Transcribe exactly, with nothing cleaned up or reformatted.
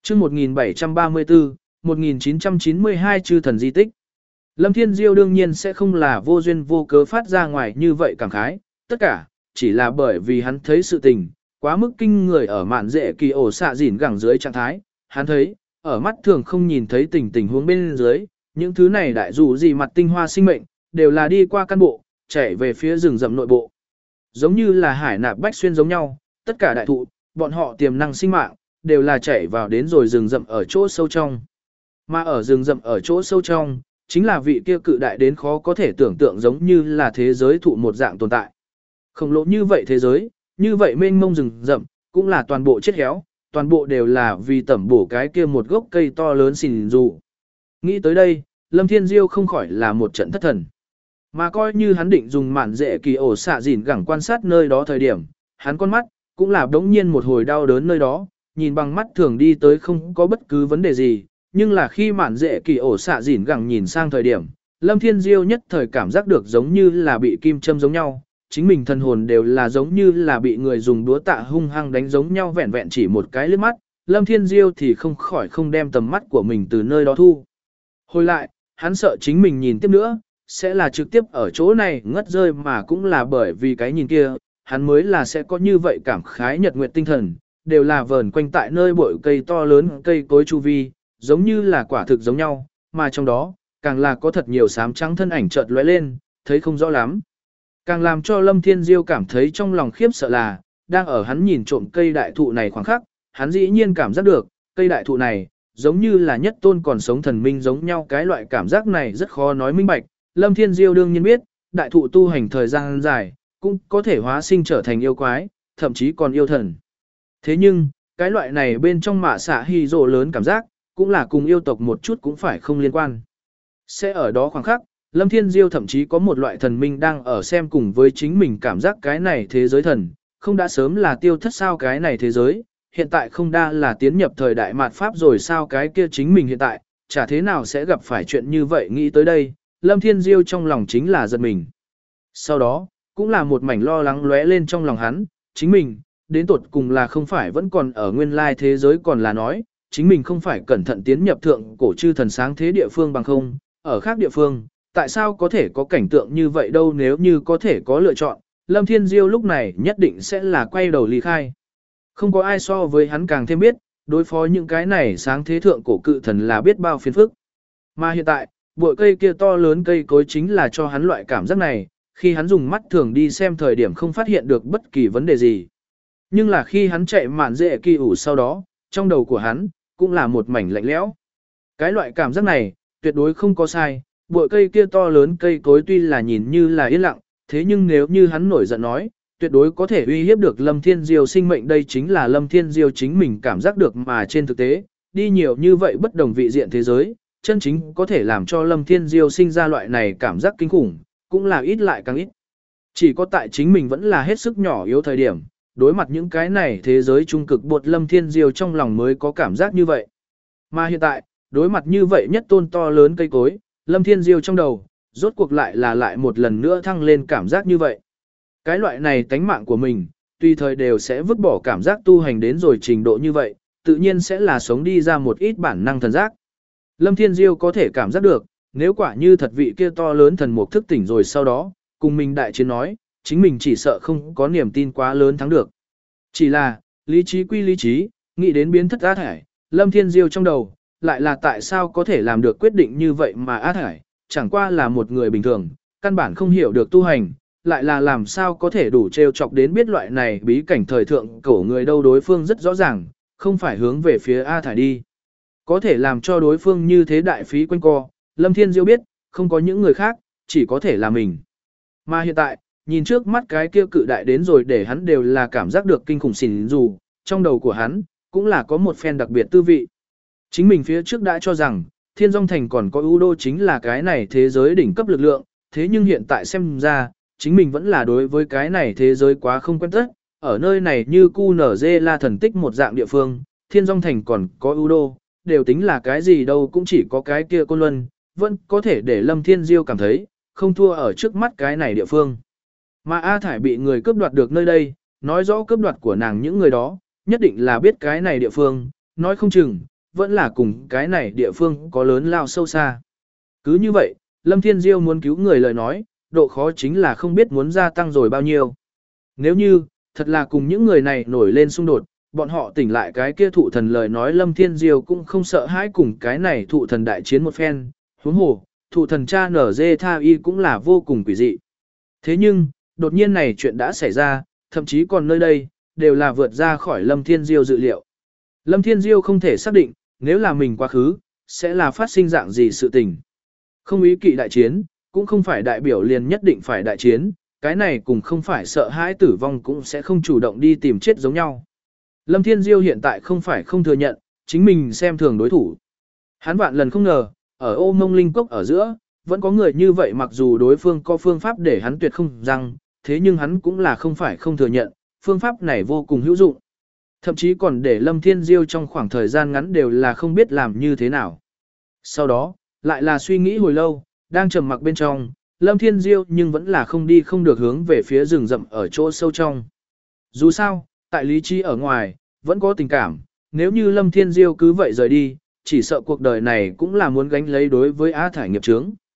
chương một nghìn bảy trăm ba mươi tư, một nghìn chín trăm chín mươi hai chư thần di tích. Lâm Thiên Diêu đương nhiên sẽ không là vô duyên vô cớ phát ra ngoài như vậy cảm khái, tất cả, chỉ là bởi vì hắn thấy sự tình, quá mức kinh người ở mạn dễ kỳ ổ xạ dỉn gẳng dưới trạng thái, hắn thấy, ở mắt thường không nhìn thấy tình tình huống bên dưới, những thứ này đại dù gì mặt tinh hoa sinh mệnh, đều là đi qua căn bộ, chạy về phía rừng rậm nội bộ. Giống như là hải nạp bách xuyên giống nhau, tất cả đại thụ, bọn họ tiềm năng sinh mạng, đều là chạy vào đến rồi rừng rậm ở chỗ sâu trong. Mà ở rừng rậm ở chỗ sâu trong, chính là vị kia cự đại đến khó có thể tưởng tượng giống như là thế giới thụ một dạng tồn tại. Khổng lồ như vậy thế giới, như vậy mênh mông rừng rậm, cũng là toàn bộ chết héo, toàn bộ đều là vì tẩm bổ cái kia một gốc cây to lớn xìn dù. Nghĩ tới đây, Lâm Thiên Diêu không khỏi là một trận thất thần. Mà coi như hắn định dùng mạn dễ kỳ ổ xạ dỉn gẳng quan sát nơi đó thời điểm, hắn con mắt, cũng là đống nhiên một hồi đau đớn nơi đó, nhìn bằng mắt thường đi tới không có bất cứ vấn đề gì, nhưng là khi mạn dễ kỳ ổ xạ dỉn gẳng nhìn sang thời điểm, Lâm Thiên Diêu nhất thời cảm giác được giống như là bị kim châm giống nhau, chính mình thân hồn đều là giống như là bị người dùng đũa tạ hung hăng đánh giống nhau vẹn vẹn chỉ một cái liếc mắt, Lâm Thiên Diêu thì không khỏi không đem tầm mắt của mình từ nơi đó thu. Hồi lại, hắn sợ chính mình nhìn tiếp nữa, sẽ là trực tiếp ở chỗ này ngất rơi mà cũng là bởi vì cái nhìn kia, hắn mới là sẽ có như vậy cảm khái nhật nguyệt tinh thần, đều là vờn quanh tại nơi bụi cây to lớn cây cối chu vi, giống như là quả thực giống nhau, mà trong đó, càng là có thật nhiều xám trắng thân ảnh chợt lóe lên, thấy không rõ lắm. Càng làm cho Lâm Thiên Diêu cảm thấy trong lòng khiếp sợ là, đang ở hắn nhìn trộm cây đại thụ này khoảng khắc, hắn dĩ nhiên cảm giác được, cây đại thụ này, giống như là nhất tôn còn sống thần minh giống nhau, cái loại cảm giác này rất khó nói minh bạch. Lâm Thiên Diêu đương nhiên biết, đại thụ tu hành thời gian dài, cũng có thể hóa sinh trở thành yêu quái, thậm chí còn yêu thần. Thế nhưng, cái loại này bên trong mạ xạ hy rồ lớn cảm giác, cũng là cùng yêu tộc một chút cũng phải không liên quan. Sẽ ở đó khoảng khắc, Lâm Thiên Diêu thậm chí có một loại thần minh đang ở xem cùng với chính mình cảm giác cái này thế giới thần, không đã sớm là tiêu thất sao cái này thế giới, hiện tại không đa là tiến nhập thời đại mạt Pháp rồi sao cái kia chính mình hiện tại, chả thế nào sẽ gặp phải chuyện như vậy nghĩ tới đây, Lâm Thiên Diêu trong lòng chính là giật mình. Sau đó, cũng là một mảnh lo lắng lóe lên trong lòng hắn, chính mình, đến tột cùng là không phải vẫn còn ở nguyên lai thế giới còn là nói, chính mình không phải cẩn thận tiến nhập thượng cổ chư thần sáng thế địa phương bằng không, ở khác địa phương, tại sao có thể có cảnh tượng như vậy đâu nếu như có thể có lựa chọn, Lâm Thiên Diêu lúc này nhất định sẽ là quay đầu ly khai. Không có ai so với hắn càng thêm biết, đối phó những cái này sáng thế thượng cổ cự thần là biết bao phiền phức. Mà hiện tại, bụi cây kia to lớn cây cối chính là cho hắn loại cảm giác này, khi hắn dùng mắt thường đi xem thời điểm không phát hiện được bất kỳ vấn đề gì. Nhưng là khi hắn chạy mạn dễ kỳ ủ sau đó, trong đầu của hắn, cũng là một mảnh lạnh lẽo. Cái loại cảm giác này, tuyệt đối không có sai, bụi cây kia to lớn cây cối tuy là nhìn như là yên lặng, thế nhưng nếu như hắn nổi giận nói, tuyệt đối có thể uy hiếp được Lâm Thiên Diêu sinh mệnh đây chính là Lâm Thiên Diêu chính mình cảm giác được mà trên thực tế, đi nhiều như vậy bất đồng vị diện thế giới, chân chính có thể làm cho Lâm Thiên Diêu sinh ra loại này cảm giác kinh khủng, cũng là ít lại càng ít. Chỉ có tại chính mình vẫn là hết sức nhỏ yếu thời điểm, đối mặt những cái này thế giới trung cực bột Lâm Thiên Diêu trong lòng mới có cảm giác như vậy. Mà hiện tại, đối mặt như vậy nhất tôn to lớn cây cối, Lâm Thiên Diêu trong đầu, rốt cuộc lại là lại một lần nữa thăng lên cảm giác như vậy. Cái loại này tánh mạng của mình, tùy thời đều sẽ vứt bỏ cảm giác tu hành đến rồi trình độ như vậy, tự nhiên sẽ là sống đi ra một ít bản năng thần giác. Lâm Thiên Diêu có thể cảm giác được, nếu quả như thật vị kia to lớn thần mục thức tỉnh rồi sau đó, cùng mình đại chiến nói, chính mình chỉ sợ không có niềm tin quá lớn thắng được. Chỉ là, lý trí quy lý trí, nghĩ đến biến thất ác hải, Lâm Thiên Diêu trong đầu, lại là tại sao có thể làm được quyết định như vậy mà ác hải, chẳng qua là một người bình thường, căn bản không hiểu được tu hành, lại là làm sao có thể đủ trêu chọc đến biết loại này bí cảnh thời thượng cổ người đâu đối phương rất rõ ràng, không phải hướng về phía A Thải đi. Có thể làm cho đối phương như thế đại phí quanh co, Lâm Thiên Diêu biết, không có những người khác, chỉ có thể là mình. Mà hiện tại, nhìn trước mắt cái kia cự đại đến rồi để hắn đều là cảm giác được kinh khủng xỉn dù, trong đầu của hắn, cũng là có một phen đặc biệt tư vị. Chính mình phía trước đã cho rằng, Thiên Dung Thành còn có Udo chính là cái này thế giới đỉnh cấp lực lượng, thế nhưng hiện tại xem ra, chính mình vẫn là đối với cái này thế giới quá không quen tất, ở nơi này như cu nở dê la thần tích một dạng địa phương, Thiên Dung Thành còn có Udo, đều tính là cái gì đâu cũng chỉ có cái kia Côn Luân, vẫn có thể để Lâm Thiên Diêu cảm thấy, không thua ở trước mắt cái này địa phương. Mà A Thải bị người cướp đoạt được nơi đây, nói rõ cướp đoạt của nàng những người đó, nhất định là biết cái này địa phương, nói không chừng, vẫn là cùng cái này địa phương có lớn lao sâu xa. Cứ như vậy, Lâm Thiên Diêu muốn cứu người lời nói, độ khó chính là không biết muốn gia tăng rồi bao nhiêu. Nếu như, thật là cùng những người này nổi lên xung đột, bọn họ tỉnh lại cái kia thụ thần lời nói Lâm Thiên Diêu cũng không sợ hãi cùng cái này thụ thần đại chiến một phen, huống hồ, thụ thần cha nở dê tha y cũng là vô cùng quỷ dị. Thế nhưng, đột nhiên này chuyện đã xảy ra, thậm chí còn nơi đây, đều là vượt ra khỏi Lâm Thiên Diêu dự liệu. Lâm Thiên Diêu không thể xác định, nếu là mình quá khứ, sẽ là phát sinh dạng gì sự tình. Không ý kỵ đại chiến, cũng không phải đại biểu liền nhất định phải đại chiến, cái này cũng không phải sợ hãi tử vong cũng sẽ không chủ động đi tìm chết giống nhau. Lâm Thiên Diêu hiện tại không phải không thừa nhận, chính mình xem thường đối thủ. Hắn vạn lần không ngờ, ở ô mông linh cốc ở giữa, vẫn có người như vậy mặc dù đối phương có phương pháp để hắn tuyệt không răng, thế nhưng hắn cũng là không phải không thừa nhận, phương pháp này vô cùng hữu dụng. Thậm chí còn để Lâm Thiên Diêu trong khoảng thời gian ngắn đều là không biết làm như thế nào. Sau đó, lại là suy nghĩ hồi lâu, đang trầm mặc bên trong, Lâm Thiên Diêu nhưng vẫn là không đi không được hướng về phía rừng rậm ở chỗ sâu trong. Dù sao, tại lý trí ở ngoài, vẫn có tình cảm, nếu như Lâm Thiên Diêu cứ vậy rời đi, chỉ sợ cuộc đời này cũng là muốn gánh lấy đối với Á Thải nghiệp chướng.